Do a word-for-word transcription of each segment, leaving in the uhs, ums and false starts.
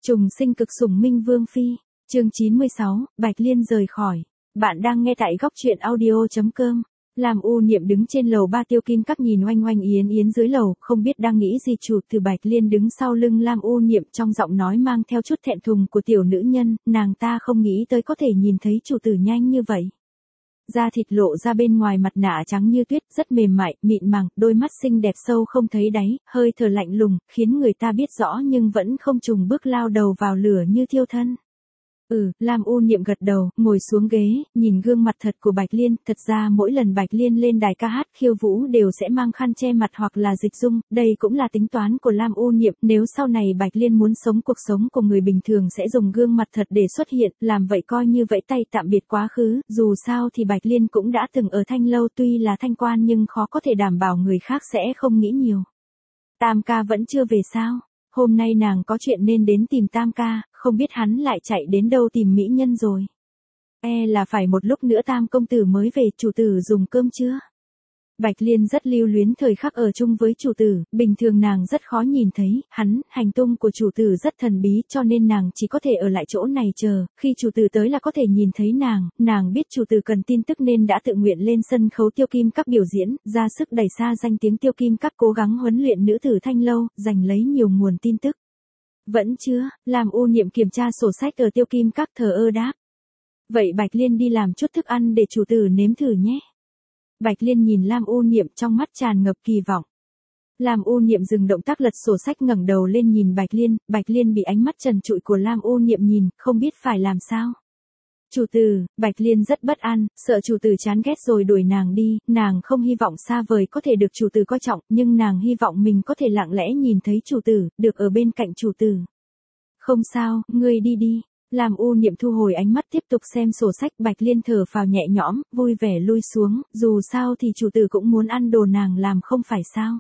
Trùng sinh cực sủng Minh Vương Phi, chương chín mươi sáu, Bạch Liên rời khỏi. Bạn đang nghe tại góc truyện audio.com. Làm U Niệm đứng trên lầu ba Tiêu Kim Các nhìn oanh oanh yến yến dưới lầu, không biết đang nghĩ gì. Chủ từ Bạch Liên đứng sau lưng Lam U Niệm, trong giọng nói mang theo chút thẹn thùng của tiểu nữ nhân, nàng ta không nghĩ tới có thể nhìn thấy chủ tử nhanh như vậy. Da thịt lộ ra bên ngoài mặt nạ trắng như tuyết, rất mềm mại, mịn màng, đôi mắt xinh đẹp sâu không thấy đáy, hơi thở lạnh lùng, khiến người ta biết rõ nhưng vẫn không chùng bước lao đầu vào lửa như thiêu thân. Ừ, Lam U Niệm gật đầu, ngồi xuống ghế, nhìn gương mặt thật của Bạch Liên. Thật ra mỗi lần Bạch Liên lên đài ca hát khiêu vũ đều sẽ mang khăn che mặt hoặc là dịch dung, đây cũng là tính toán của Lam U Niệm. Nếu sau này Bạch Liên muốn sống cuộc sống của người bình thường sẽ dùng gương mặt thật để xuất hiện, làm vậy coi như vẫy tay tạm biệt quá khứ. Dù sao thì Bạch Liên cũng đã từng ở Thanh Lâu, tuy là thanh quan nhưng khó có thể đảm bảo người khác sẽ không nghĩ nhiều. Tam ca vẫn chưa về sao? Hôm nay nàng có chuyện nên đến tìm Tam ca, không biết hắn lại chạy đến đâu tìm mỹ nhân rồi. E là phải một lúc nữa Tam công tử mới về. Chủ tử dùng cơm chưa? Bạch Liên rất lưu luyến thời khắc ở chung với chủ tử, bình thường nàng rất khó nhìn thấy hắn, hành tung của chủ tử rất thần bí cho nên nàng chỉ có thể ở lại chỗ này chờ, khi chủ tử tới là có thể nhìn thấy nàng. Nàng biết chủ tử cần tin tức nên đã tự nguyện lên sân khấu Tiêu Kim Các biểu diễn, ra sức đẩy xa danh tiếng Tiêu Kim Các, cố gắng huấn luyện nữ tử Thanh Lâu, giành lấy nhiều nguồn tin tức. Vẫn chưa? Làm U Niệm kiểm tra sổ sách ở Tiêu Kim Các, thờ ơ đáp. Vậy Bạch Liên đi làm chút thức ăn để chủ tử nếm thử nhé. Bạch Liên nhìn Lam U Niệm, trong mắt tràn ngập kỳ vọng. Lam U Niệm dừng động tác lật sổ sách, ngẩng đầu lên nhìn Bạch Liên. Bạch Liên bị ánh mắt trần trụi của Lam U Niệm nhìn, không biết phải làm sao. Chủ tử, Bạch Liên rất bất an, sợ chủ tử chán ghét rồi đuổi nàng đi. Nàng không hy vọng xa vời có thể được chủ tử coi trọng, nhưng nàng hy vọng mình có thể lặng lẽ nhìn thấy chủ tử, được ở bên cạnh chủ tử. Không sao, ngươi đi đi. Lam U Niệm thu hồi ánh mắt tiếp tục xem sổ sách. Bạch Liên thở phào nhẹ nhõm, vui vẻ lui xuống, dù sao thì chủ tử cũng muốn ăn đồ nàng làm không phải sao.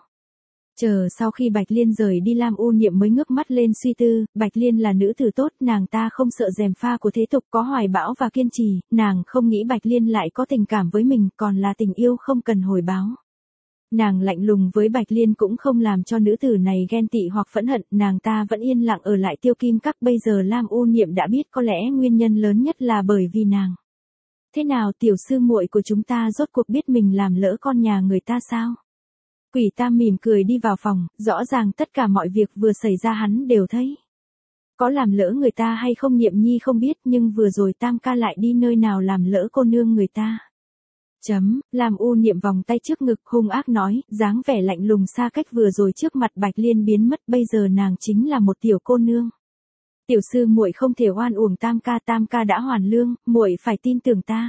Chờ sau khi Bạch Liên rời đi, Lam U Niệm mới ngước mắt lên suy tư. Bạch Liên là nữ tử tốt, nàng ta không sợ gièm pha của thế tục, có hoài bão và kiên trì, nàng không nghĩ Bạch Liên lại có tình cảm với mình, còn là tình yêu không cần hồi báo. Nàng lạnh lùng với Bạch Liên cũng không làm cho nữ tử này ghen tị hoặc phẫn hận, nàng ta vẫn yên lặng ở lại Tiêu Kim Các. Bây giờ Lam U Niệm đã biết có lẽ nguyên nhân lớn nhất là bởi vì nàng. Thế nào, tiểu sư muội của chúng ta rốt cuộc biết mình làm lỡ con nhà người ta sao? Quỷ Tam mỉm cười đi vào phòng, rõ ràng tất cả mọi việc vừa xảy ra hắn đều thấy. Có làm lỡ người ta hay không Niệm Nhi không biết, nhưng vừa rồi Tam ca lại đi nơi nào làm lỡ cô nương người ta. Chấm, Lam U Niệm vòng tay trước ngực, hung ác nói, dáng vẻ lạnh lùng xa cách vừa rồi trước mặt Bạch Liên biến mất, bây giờ nàng chính là một tiểu cô nương. Tiểu sư muội không thể oan uổng Tam ca, Tam ca đã hoàn lương, muội phải tin tưởng ta.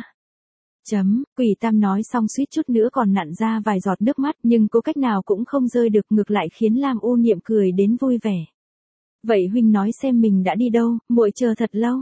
Chấm, Quỷ Tam nói xong suýt chút nữa còn nặn ra vài giọt nước mắt, nhưng cố cách nào cũng không rơi được, ngược lại khiến Lam U Niệm cười đến vui vẻ. Vậy huynh nói xem mình đã đi đâu, muội chờ thật lâu.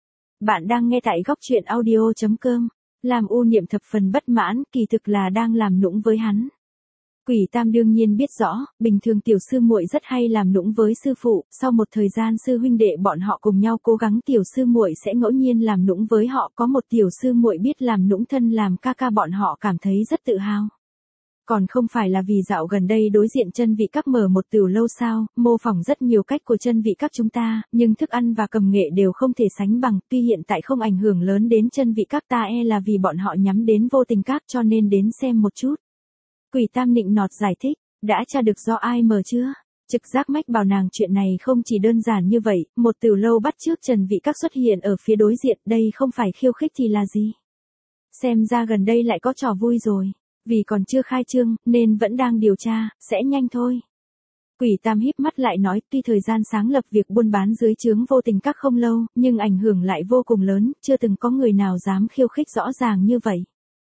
Bạn đang nghe tại góc truyện audio.com. Lam U Niệm thập phần bất mãn, kỳ thực là đang làm nũng với hắn. Quỷ Tam đương nhiên biết rõ, bình thường tiểu sư muội rất hay làm nũng với sư phụ, sau một thời gian sư huynh đệ bọn họ cùng nhau cố gắng, tiểu sư muội sẽ ngẫu nhiên làm nũng với họ, có một tiểu sư muội biết làm nũng thân làm ca ca bọn họ cảm thấy rất tự hào. Còn không phải là vì dạo gần đây đối diện Chân Vị Các mở một tiểu lâu sao, mô phỏng rất nhiều cách của Chân Vị Các chúng ta, nhưng thức ăn và cầm nghệ đều không thể sánh bằng, tuy hiện tại không ảnh hưởng lớn đến Chân Vị Các ta e là vì bọn họ nhắm đến Vô Tình Các cho nên đến xem một chút. Quỷ Tam nịnh nọt giải thích, đã tra được do ai mở chưa? Trực giác mách bảo nàng chuyện này không chỉ đơn giản như vậy, một tiểu lâu bắt chước Trần Vị Các xuất hiện ở phía đối diện, đây không phải khiêu khích thì là gì? Xem ra gần đây lại có trò vui rồi. Vì còn chưa khai trương, nên vẫn đang điều tra, sẽ nhanh thôi. Quỷ Tam híp mắt lại nói, tuy thời gian sáng lập việc buôn bán dưới trướng Vô Tình Các không lâu, nhưng ảnh hưởng lại vô cùng lớn, chưa từng có người nào dám khiêu khích rõ ràng như vậy.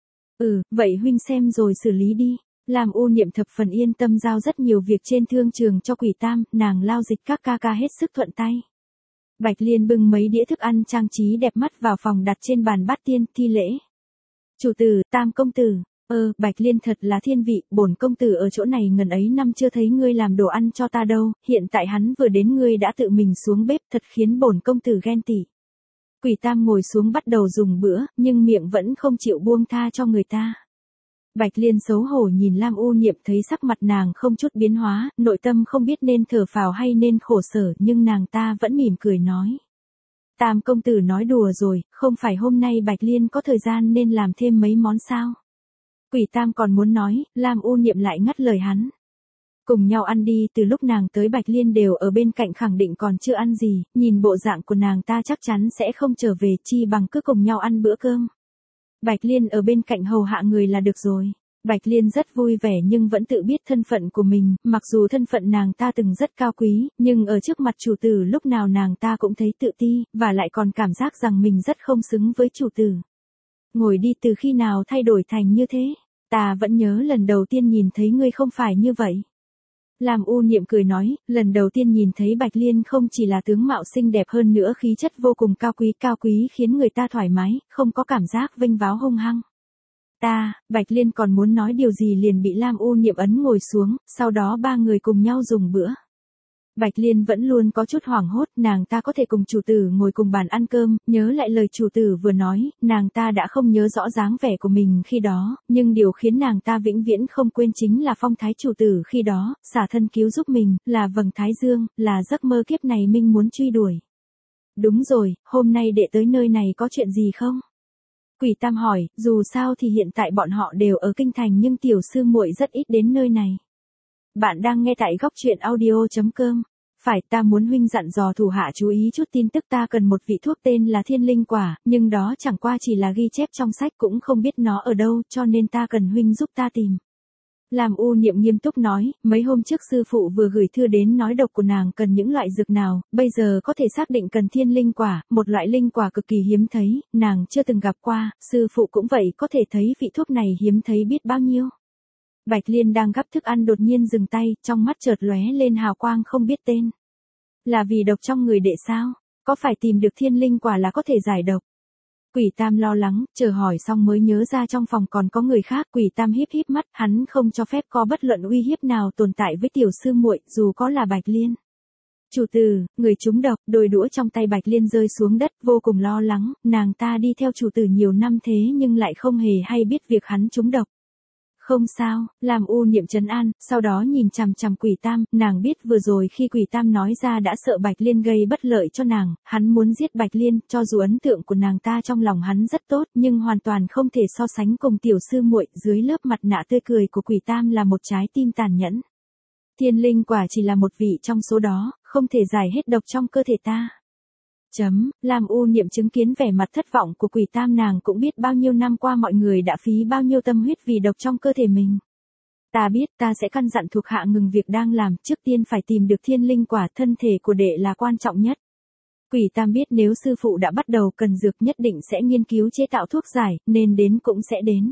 Ừ, vậy huynh xem rồi xử lý đi. Lam U Niệm thập phần yên tâm giao rất nhiều việc trên thương trường cho Quỷ Tam, nàng lao dịch các ca ca hết sức thuận tay. Bạch Liên bưng mấy đĩa thức ăn trang trí đẹp mắt vào phòng đặt trên bàn bát tiên, thi lễ. Chủ tử, Tam công tử. Ơ, Bạch Liên thật là thiên vị, bổn công tử ở chỗ này ngần ấy năm chưa thấy ngươi làm đồ ăn cho ta đâu, hiện tại hắn vừa đến ngươi đã tự mình xuống bếp, thật khiến bổn công tử ghen tị. Quỷ Tam ngồi xuống bắt đầu dùng bữa, nhưng miệng vẫn không chịu buông tha cho người ta. Bạch Liên xấu hổ nhìn Lam U Niệm, thấy sắc mặt nàng không chút biến hóa, nội tâm không biết nên thở phào hay nên khổ sở, nhưng nàng ta vẫn mỉm cười nói. Tam công tử nói đùa rồi, không phải hôm nay Bạch Liên có thời gian nên làm thêm mấy món sao? Quỷ Tam còn muốn nói, Lam U Niệm lại ngắt lời hắn. Cùng nhau ăn đi, từ lúc nàng tới Bạch Liên đều ở bên cạnh khẳng định còn chưa ăn gì, nhìn bộ dạng của nàng ta chắc chắn sẽ không trở về, chi bằng cứ cùng nhau ăn bữa cơm. Bạch Liên ở bên cạnh hầu hạ người là được rồi. Bạch Liên rất vui vẻ nhưng vẫn tự biết thân phận của mình, mặc dù thân phận nàng ta từng rất cao quý, nhưng ở trước mặt chủ tử lúc nào nàng ta cũng thấy tự ti, và lại còn cảm giác rằng mình rất không xứng với chủ tử. Ngồi đi, từ khi nào thay đổi thành như thế? Ta vẫn nhớ lần đầu tiên nhìn thấy ngươi không phải như vậy. Lam U Niệm cười nói, lần đầu tiên nhìn thấy Bạch Liên không chỉ là tướng mạo xinh đẹp hơn nữa khí chất vô cùng cao quý, cao quý khiến người ta thoải mái, không có cảm giác vênh váo hung hăng. Ta, Bạch Liên còn muốn nói điều gì liền bị Lam U Niệm ấn ngồi xuống, sau đó ba người cùng nhau dùng bữa. Bạch Liên vẫn luôn có chút hoảng hốt, nàng ta có thể cùng chủ tử ngồi cùng bàn ăn cơm, nhớ lại lời chủ tử vừa nói, nàng ta đã không nhớ rõ dáng vẻ của mình khi đó, nhưng điều khiến nàng ta vĩnh viễn không quên chính là phong thái chủ tử khi đó, xả thân cứu giúp mình, là vầng thái dương, là giấc mơ kiếp này mình muốn truy đuổi. Đúng rồi, hôm nay đệ tới nơi này có chuyện gì không? Quỷ Tam hỏi, dù sao thì hiện tại bọn họ đều ở kinh thành nhưng tiểu sư muội rất ít đến nơi này. Bạn đang nghe tại góc truyện audio chấm com. Phải, ta muốn huynh dặn dò thủ hạ chú ý chút tin tức, ta cần một vị thuốc tên là thiên linh quả, nhưng đó chẳng qua chỉ là ghi chép trong sách, cũng không biết nó ở đâu, cho nên ta cần huynh giúp ta tìm. Lam U Niệm nghiêm túc nói, mấy hôm trước sư phụ vừa gửi thư đến nói độc của nàng cần những loại dược nào, bây giờ có thể xác định cần thiên linh quả, một loại linh quả cực kỳ hiếm thấy, nàng chưa từng gặp qua, sư phụ cũng vậy, có thể thấy vị thuốc này hiếm thấy biết bao nhiêu. Bạch Liên đang gắp thức ăn đột nhiên dừng tay, trong mắt chợt lóe lên hào quang không biết tên. Là vì độc trong người đệ sao? Có phải tìm được thiên linh quả là có thể giải độc? Quỷ Tam lo lắng, chờ hỏi xong mới nhớ ra trong phòng còn có người khác. Quỷ Tam híp híp mắt, hắn không cho phép có bất luận uy hiếp nào tồn tại với tiểu sư muội, dù có là Bạch Liên. Chủ tử, người trúng độc, đôi đũa trong tay Bạch Liên rơi xuống đất, vô cùng lo lắng, nàng ta đi theo chủ tử nhiều năm thế nhưng lại không hề hay biết việc hắn trúng độc. Không sao, làm U Niệm trấn an, sau đó nhìn chằm chằm Quỷ Tam, nàng biết vừa rồi khi Quỷ Tam nói ra đã sợ Bạch Liên gây bất lợi cho nàng, hắn muốn giết Bạch Liên, cho dù ấn tượng của nàng ta trong lòng hắn rất tốt, nhưng hoàn toàn không thể so sánh cùng tiểu sư muội, dưới lớp mặt nạ tươi cười của Quỷ Tam là một trái tim tàn nhẫn. Thiên linh quả chỉ là một vị trong số đó, không thể giải hết độc trong cơ thể ta. Chấm, làm U Niệm chứng kiến vẻ mặt thất vọng của Quỷ Tam, nàng cũng biết bao nhiêu năm qua mọi người đã phí bao nhiêu tâm huyết vì độc trong cơ thể mình. Ta biết, ta sẽ căn dặn thuộc hạ ngừng việc đang làm, trước tiên phải tìm được thiên linh quả, thân thể của đệ là quan trọng nhất. Quỷ Tam biết nếu sư phụ đã bắt đầu cần dược nhất định sẽ nghiên cứu chế tạo thuốc giải, nên đến cũng sẽ đến.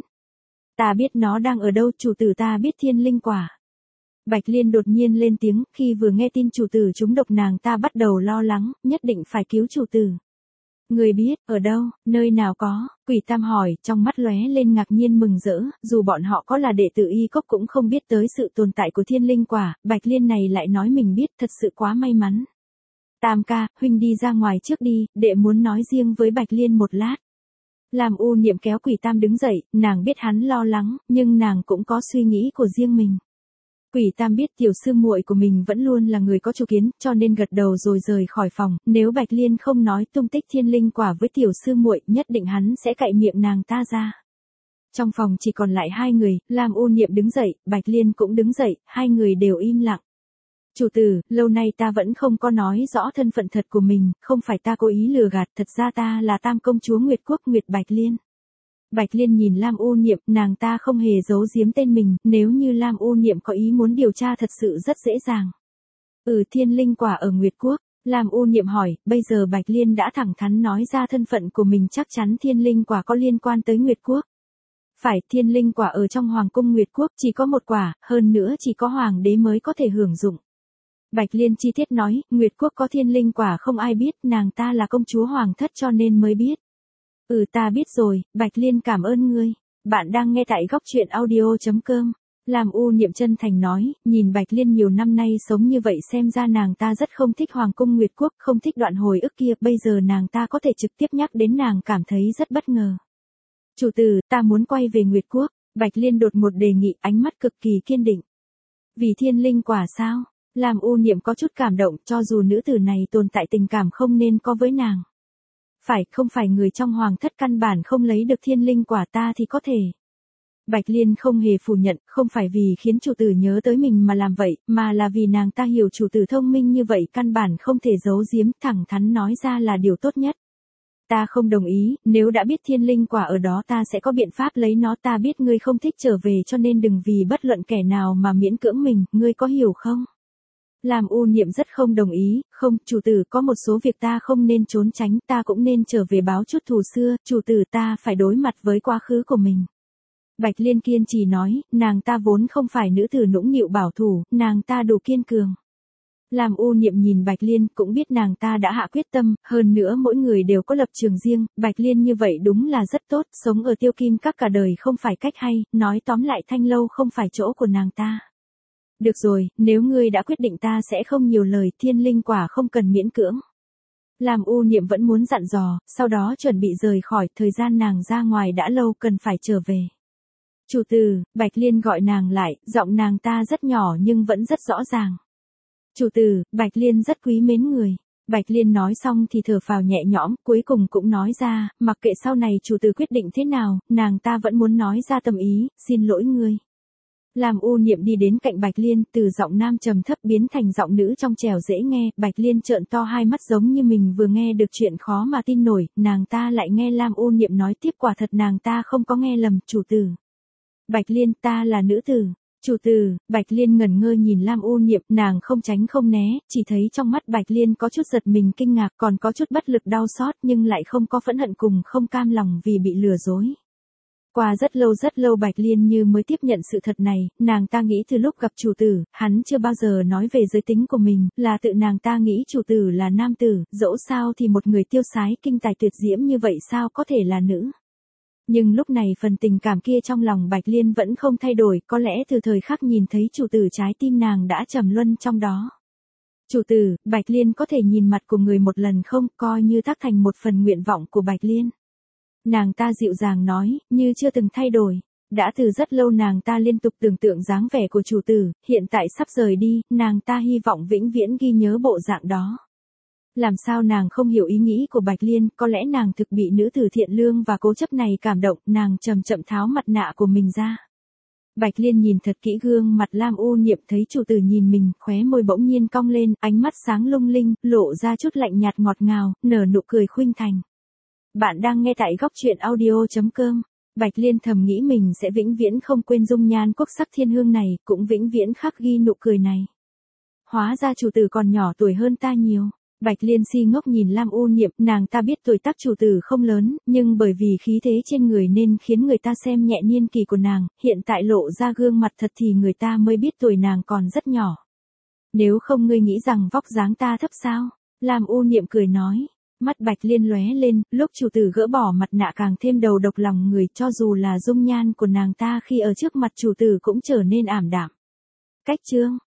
Ta biết nó đang ở đâu, chủ tử, ta biết thiên linh quả. Bạch Liên đột nhiên lên tiếng, khi vừa nghe tin chủ tử trúng độc nàng ta bắt đầu lo lắng, nhất định phải cứu chủ tử. Người biết, ở đâu, nơi nào có, Quỷ Tam hỏi, trong mắt lóe lên ngạc nhiên mừng rỡ, dù bọn họ có là đệ tử y cốc cũng không biết tới sự tồn tại của thiên linh quả, Bạch Liên này lại nói mình biết, thật sự quá may mắn. Tam ca, huynh đi ra ngoài trước đi, đệ muốn nói riêng với Bạch Liên một lát. Làm U Niệm kéo Quỷ Tam đứng dậy, nàng biết hắn lo lắng, nhưng nàng cũng có suy nghĩ của riêng mình. Quỷ Tam biết tiểu sư muội của mình vẫn luôn là người có chủ kiến, cho nên gật đầu rồi rời khỏi phòng, nếu Bạch Liên không nói tung tích thiên linh quả với tiểu sư muội, nhất định hắn sẽ cạy miệng nàng ta ra. Trong phòng chỉ còn lại hai người, Lam U Niệm đứng dậy, Bạch Liên cũng đứng dậy, hai người đều im lặng. Chủ tử, lâu nay ta vẫn không có nói rõ thân phận thật của mình, không phải ta cố ý lừa gạt, thật ra ta là Tam công chúa Nguyệt Quốc Nguyệt Bạch Liên. Bạch Liên nhìn Lam U Niệm, nàng ta không hề giấu giếm tên mình, nếu như Lam U Niệm có ý muốn điều tra thật sự rất dễ dàng. Ừ, thiên linh quả ở Nguyệt Quốc, Lam U Niệm hỏi, bây giờ Bạch Liên đã thẳng thắn nói ra thân phận của mình, chắc chắn thiên linh quả có liên quan tới Nguyệt Quốc. Phải, thiên linh quả ở trong Hoàng cung Nguyệt Quốc, chỉ có một quả, hơn nữa chỉ có Hoàng đế mới có thể hưởng dụng. Bạch Liên chi tiết nói, Nguyệt Quốc có thiên linh quả không ai biết, nàng ta là công chúa Hoàng thất cho nên mới biết. Ừ, ta biết rồi, Bạch Liên cảm ơn ngươi. Bạn đang nghe tại góc truyện audio chấm com. Làm U Niệm chân thành nói, nhìn Bạch Liên nhiều năm nay sống như vậy xem ra nàng ta rất không thích Hoàng cung Nguyệt Quốc, không thích đoạn hồi ức kia, bây giờ nàng ta có thể trực tiếp nhắc đến nàng cảm thấy rất bất ngờ. Chủ tử, ta muốn quay về Nguyệt Quốc. Bạch Liên đột một đề nghị, ánh mắt cực kỳ kiên định. Vì thiên linh quả sao? Lam U Niệm có chút cảm động, cho dù nữ tử này tồn tại tình cảm không nên có với nàng. Phải, không phải người trong hoàng thất căn bản không lấy được thiên linh quả ta thì có thể. Bạch Liên không hề phủ nhận, không phải vì khiến chủ tử nhớ tới mình mà làm vậy, mà là vì nàng ta hiểu chủ tử thông minh như vậy căn bản không thể giấu giếm, thẳng thắn nói ra là điều tốt nhất. Ta không đồng ý, nếu đã biết thiên linh quả ở đó ta sẽ có biện pháp lấy nó, ta biết ngươi không thích trở về cho nên đừng vì bất luận kẻ nào mà miễn cưỡng mình, ngươi có hiểu không? Lam U Niệm rất không đồng ý, không, chủ tử có một số việc ta không nên trốn tránh, ta cũng nên trở về báo chút thù xưa, chủ tử ta phải đối mặt với quá khứ của mình. Bạch Liên kiên trì nói, nàng ta vốn không phải nữ tử nũng nịu bảo thủ, nàng ta đủ kiên cường. Lam U Niệm nhìn Bạch Liên cũng biết nàng ta đã hạ quyết tâm, hơn nữa mỗi người đều có lập trường riêng, Bạch Liên như vậy đúng là rất tốt, sống ở Tiêu Kim Các cả đời không phải cách hay, nói tóm lại Thanh Lâu không phải chỗ của nàng ta. Được rồi, nếu ngươi đã quyết định ta sẽ không nhiều lời, thiên linh quả không cần miễn cưỡng. Lam U Niệm vẫn muốn dặn dò, sau đó chuẩn bị rời khỏi, thời gian nàng ra ngoài đã lâu cần phải trở về. Chủ tử, Bạch Liên gọi nàng lại, giọng nàng ta rất nhỏ nhưng vẫn rất rõ ràng. Chủ tử, Bạch Liên rất quý mến người. Bạch Liên nói xong thì thở phào nhẹ nhõm, cuối cùng cũng nói ra, mặc kệ sau này chủ tử quyết định thế nào, nàng ta vẫn muốn nói ra tâm ý, xin lỗi ngươi. Lam U Niệm đi đến cạnh Bạch Liên, từ giọng nam trầm thấp biến thành giọng nữ trong trẻo dễ nghe, Bạch Liên trợn to hai mắt giống như mình vừa nghe được chuyện khó mà tin nổi, nàng ta lại nghe Lam U Niệm nói tiếp, quả thật nàng ta không có nghe lầm, chủ tử. Bạch Liên, ta là nữ tử. Chủ tử, Bạch Liên ngẩn ngơ nhìn Lam U Niệm, nàng không tránh không né, chỉ thấy trong mắt Bạch Liên có chút giật mình kinh ngạc, còn có chút bất lực đau xót nhưng lại không có phẫn hận cùng không cam lòng vì bị lừa dối. Qua rất lâu rất lâu Bạch Liên như mới tiếp nhận sự thật này, nàng ta nghĩ từ lúc gặp chủ tử, hắn chưa bao giờ nói về giới tính của mình, là tự nàng ta nghĩ chủ tử là nam tử, dẫu sao thì một người tiêu sái kinh tài tuyệt diễm như vậy sao có thể là nữ. Nhưng lúc này phần tình cảm kia trong lòng Bạch Liên vẫn không thay đổi, có lẽ từ thời khắc nhìn thấy chủ tử trái tim nàng đã trầm luân trong đó. Chủ tử, Bạch Liên có thể nhìn mặt của người một lần không, coi như tác thành một phần nguyện vọng của Bạch Liên. Nàng ta dịu dàng nói, như chưa từng thay đổi. Đã từ rất lâu nàng ta liên tục tưởng tượng dáng vẻ của chủ tử, hiện tại sắp rời đi, nàng ta hy vọng vĩnh viễn ghi nhớ bộ dạng đó. Làm sao nàng không hiểu ý nghĩ của Bạch Liên, có lẽ nàng thực bị nữ tử thiện lương và cố chấp này cảm động, nàng chậm chậm tháo mặt nạ của mình ra. Bạch Liên nhìn thật kỹ gương mặt Lam U Niệm, thấy chủ tử nhìn mình, khóe môi bỗng nhiên cong lên, ánh mắt sáng lung linh, lộ ra chút lạnh nhạt ngọt ngào, nở nụ cười khuynh thành. Bạn đang nghe tại góc truyện audio chấm com. Bạch Liên thầm nghĩ mình sẽ vĩnh viễn không quên dung nhan quốc sắc thiên hương này, cũng vĩnh viễn khắc ghi nụ cười này. Hóa ra chủ tử còn nhỏ tuổi hơn ta nhiều. Bạch Liên si ngốc nhìn Lam U Niệm, nàng ta biết tuổi tác chủ tử không lớn, nhưng bởi vì khí thế trên người nên khiến người ta xem nhẹ niên kỳ của nàng, hiện tại lộ ra gương mặt thật thì người ta mới biết tuổi nàng còn rất nhỏ. Nếu không ngươi nghĩ rằng vóc dáng ta thấp sao? Lam U Niệm cười nói. Mắt Bạch Liên lóe lên, lúc chủ tử gỡ bỏ mặt nạ càng thêm đầu độc lòng người, cho dù là dung nhan của nàng ta khi ở trước mặt chủ tử cũng trở nên ảm đạm. Cách chương